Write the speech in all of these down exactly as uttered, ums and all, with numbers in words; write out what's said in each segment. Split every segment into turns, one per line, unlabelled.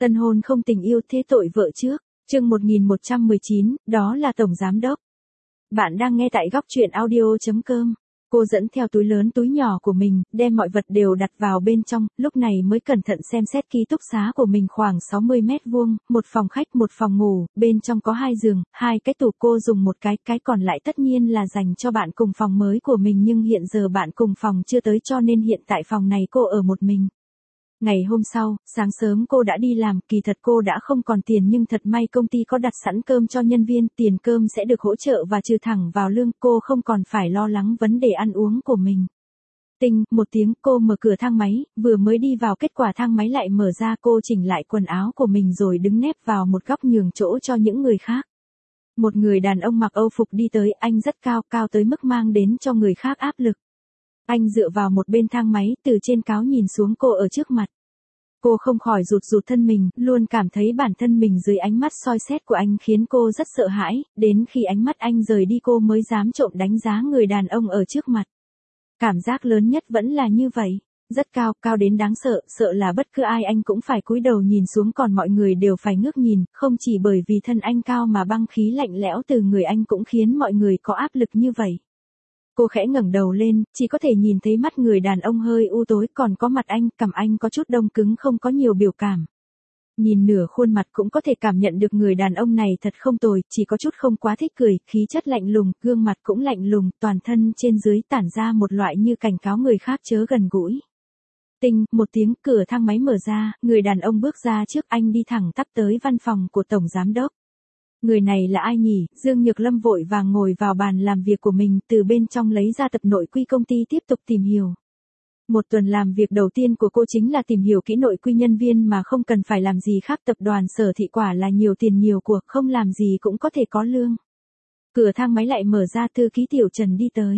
Tân hôn không tình yêu thế tội vợ trước. Chương một nghìn một trăm mười chín, đó là tổng giám đốc. Bạn đang nghe tại góc truyện audio chấm com. Cô dẫn theo túi lớn túi nhỏ của mình, đem mọi vật đều đặt vào bên trong, lúc này mới cẩn thận xem xét ký túc xá của mình khoảng sáu mươi mét vuông, một phòng khách một phòng ngủ, bên trong có hai giường, hai cái tủ, cô dùng một cái, cái còn lại tất nhiên là dành cho bạn cùng phòng mới của mình, nhưng hiện giờ bạn cùng phòng chưa tới cho nên hiện tại phòng này cô ở một mình. Ngày hôm sau, sáng sớm cô đã đi làm, kỳ thật cô đã không còn tiền nhưng thật may công ty có đặt sẵn cơm cho nhân viên, tiền cơm sẽ được hỗ trợ và trừ thẳng vào lương, cô không còn phải lo lắng vấn đề ăn uống của mình. Tinh, một tiếng, cô mở cửa thang máy, vừa mới đi vào kết quả thang máy lại mở ra, cô chỉnh lại quần áo của mình rồi đứng nép vào một góc nhường chỗ cho những người khác. Một người đàn ông mặc Âu phục đi tới, anh rất cao, cao tới mức mang đến cho người khác áp lực. Anh dựa vào một bên thang máy, từ trên cao nhìn xuống cô ở trước mặt. Cô không khỏi rụt rụt thân mình, luôn cảm thấy bản thân mình dưới ánh mắt soi xét của anh khiến cô rất sợ hãi, đến khi ánh mắt anh rời đi cô mới dám trộm đánh giá người đàn ông ở trước mặt. Cảm giác lớn nhất vẫn là như vậy, rất cao, cao đến đáng sợ, sợ là bất cứ ai anh cũng phải cúi đầu nhìn xuống, còn mọi người đều phải ngước nhìn, không chỉ bởi vì thân anh cao mà băng khí lạnh lẽo từ người anh cũng khiến mọi người có áp lực như vậy. Cô khẽ ngẩng đầu lên, chỉ có thể nhìn thấy mắt người đàn ông hơi u tối, còn có mặt anh, cằm anh có chút đông cứng, không có nhiều biểu cảm. Nhìn nửa khuôn mặt cũng có thể cảm nhận được người đàn ông này thật không tồi, chỉ có chút không quá thích cười, khí chất lạnh lùng, gương mặt cũng lạnh lùng, toàn thân trên dưới tản ra một loại như cảnh cáo người khác chớ gần gũi. Tinh, một tiếng, cửa thang máy mở ra, người đàn ông bước ra trước, anh đi thẳng tắp tới văn phòng của tổng giám đốc. Người này là ai nhỉ? Dương Nhược Lâm vội vàng ngồi vào bàn làm việc của mình, từ bên trong lấy ra tập nội quy công ty tiếp tục tìm hiểu. Một tuần làm việc đầu tiên của cô chính là tìm hiểu kỹ nội quy nhân viên mà không cần phải làm gì khác, tập đoàn Sở Thị quả là nhiều tiền nhiều của, không làm gì cũng có thể có lương. Cửa thang máy lại mở ra, thư ký Tiểu Trần đi tới.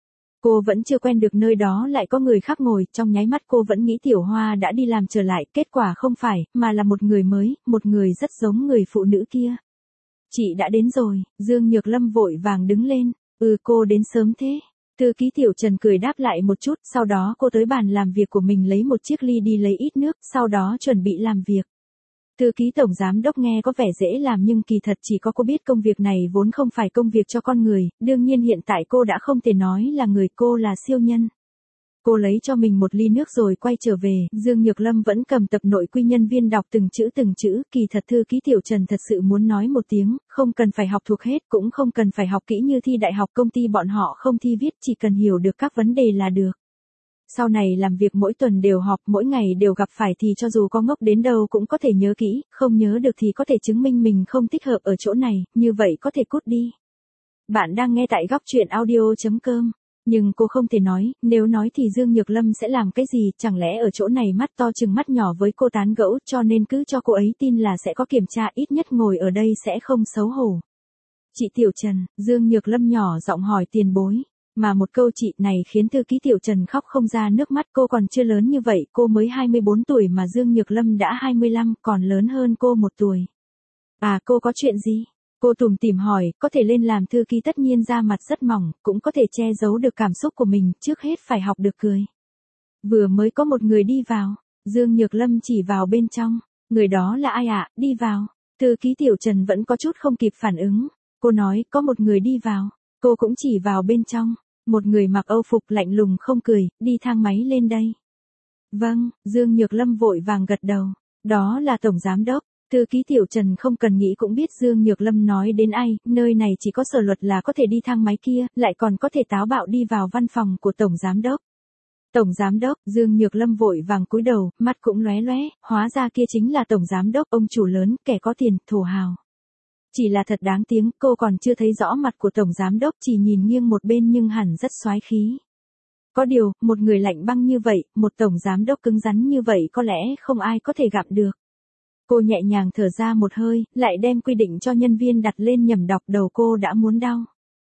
Cô vẫn chưa quen được nơi đó lại có người khác ngồi, trong nháy mắt cô vẫn nghĩ Tiểu Hoa đã đi làm trở lại, kết quả không phải, mà là một người mới, một người rất giống người phụ nữ kia. Chị đã đến rồi, Dương Nhược Lâm vội vàng đứng lên, ừ cô đến sớm thế. Thư ký Tiểu Trần cười đáp lại một chút, sau đó cô tới bàn làm việc của mình lấy một chiếc ly đi lấy ít nước, sau đó chuẩn bị làm việc. Thư ký tổng giám đốc nghe có vẻ dễ làm nhưng kỳ thật chỉ có cô biết công việc này vốn không phải công việc cho con người, đương nhiên hiện tại cô đã không thể nói là người, cô là siêu nhân. Cô lấy cho mình một ly nước rồi quay trở về, Dương Nhược Lâm vẫn cầm tập nội quy nhân viên đọc từng chữ từng chữ, kỳ thật thư ký Tiểu Trần thật sự muốn nói một tiếng, không cần phải học thuộc hết, cũng không cần phải học kỹ như thi đại học, công ty bọn họ không thi viết, chỉ cần hiểu được các vấn đề là được. Sau này làm việc mỗi tuần đều họp, mỗi ngày đều gặp phải thì cho dù có ngốc đến đâu cũng có thể nhớ kỹ, không nhớ được thì có thể chứng minh mình không thích hợp ở chỗ này, như vậy có thể cút đi. Bạn đang nghe tại góc truyện audio chấm com. Nhưng cô không thể nói, nếu nói thì Dương Nhược Lâm sẽ làm cái gì, chẳng lẽ ở chỗ này mắt to chừng mắt nhỏ với cô tán gẫu, cho nên cứ cho cô ấy tin là sẽ có kiểm tra, ít nhất ngồi ở đây sẽ không xấu hổ. Chị Tiểu Trần, Dương Nhược Lâm nhỏ giọng hỏi tiền bối, mà một câu chị này khiến thư ký Tiểu Trần khóc không ra nước mắt, cô còn chưa lớn như vậy, cô mới hai mươi bốn tuổi mà Dương Nhược Lâm đã hai mươi lăm, còn lớn hơn cô một tuổi. À cô có chuyện gì? Cô tủm tỉm hỏi, có thể lên làm thư ký tất nhiên da mặt rất mỏng, cũng có thể che giấu được cảm xúc của mình, trước hết phải học được cười. Vừa mới có một người đi vào, Dương Nhược Lâm chỉ vào bên trong, người đó là ai ạ, à? Đi vào. Thư ký Tiểu Trần vẫn có chút không kịp phản ứng, cô nói, có một người đi vào, cô cũng chỉ vào bên trong, một người mặc Âu phục lạnh lùng không cười, đi thang máy lên đây. Vâng, Dương Nhược Lâm vội vàng gật đầu, đó là tổng giám đốc. Thư ký Tiểu Trần không cần nghĩ cũng biết Dương Nhược Lâm nói đến ai, nơi này chỉ có Sở Luật là có thể đi thang máy kia, lại còn có thể táo bạo đi vào văn phòng của tổng giám đốc. Tổng giám đốc, Dương Nhược Lâm vội vàng cúi đầu, mắt cũng lóe lóe, hóa ra kia chính là tổng giám đốc, ông chủ lớn, kẻ có tiền, thổ hào. Chỉ là thật đáng tiếng, cô còn chưa thấy rõ mặt của tổng giám đốc, chỉ nhìn nghiêng một bên nhưng hẳn rất soái khí. Có điều, một người lạnh băng như vậy, một tổng giám đốc cứng rắn như vậy có lẽ không ai có thể gặp được. Cô nhẹ nhàng thở ra một hơi, lại đem quy định cho nhân viên đặt lên nhầm đọc, đầu cô đã muốn đau.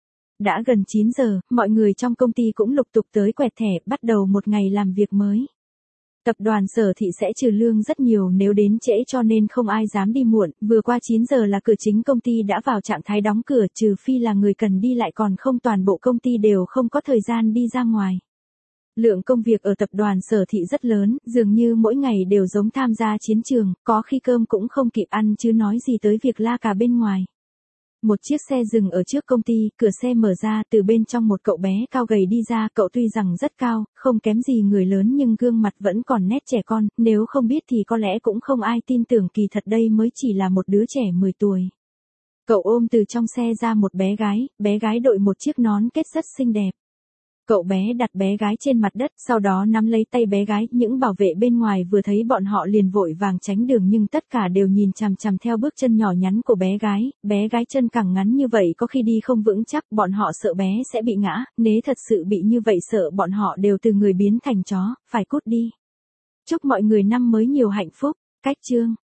Đã gần chín giờ, mọi người trong công ty cũng lục tục tới quẹt thẻ, bắt đầu một ngày làm việc mới. Tập đoàn Sở Thị sẽ trừ lương rất nhiều nếu đến trễ cho nên không ai dám đi muộn, vừa qua chín giờ là cửa chính công ty đã vào trạng thái đóng cửa, trừ phi là người cần đi lại, còn không toàn bộ công ty đều không có thời gian đi ra ngoài. Lượng công việc ở tập đoàn Sở Thị rất lớn, dường như mỗi ngày đều giống tham gia chiến trường, có khi cơm cũng không kịp ăn chứ nói gì tới việc la cà bên ngoài. Một chiếc xe dừng ở trước công ty, cửa xe mở ra, từ bên trong một cậu bé cao gầy đi ra, cậu tuy rằng rất cao, không kém gì người lớn nhưng gương mặt vẫn còn nét trẻ con, nếu không biết thì có lẽ cũng không ai tin tưởng kỳ thật đây mới chỉ là một đứa trẻ mười tuổi. Cậu ôm từ trong xe ra một bé gái, bé gái đội một chiếc nón kết rất xinh đẹp. Cậu bé đặt bé gái trên mặt đất, sau đó nắm lấy tay bé gái, những bảo vệ bên ngoài vừa thấy bọn họ liền vội vàng tránh đường nhưng tất cả đều nhìn chằm chằm theo bước chân nhỏ nhắn của bé gái, bé gái chân cẳng ngắn như vậy có khi đi không vững chắc, bọn họ sợ bé sẽ bị ngã, nếu thật sự bị như vậy sợ bọn họ đều từ người biến thành chó, phải cút đi. Chúc mọi người năm mới nhiều hạnh phúc, cách chương.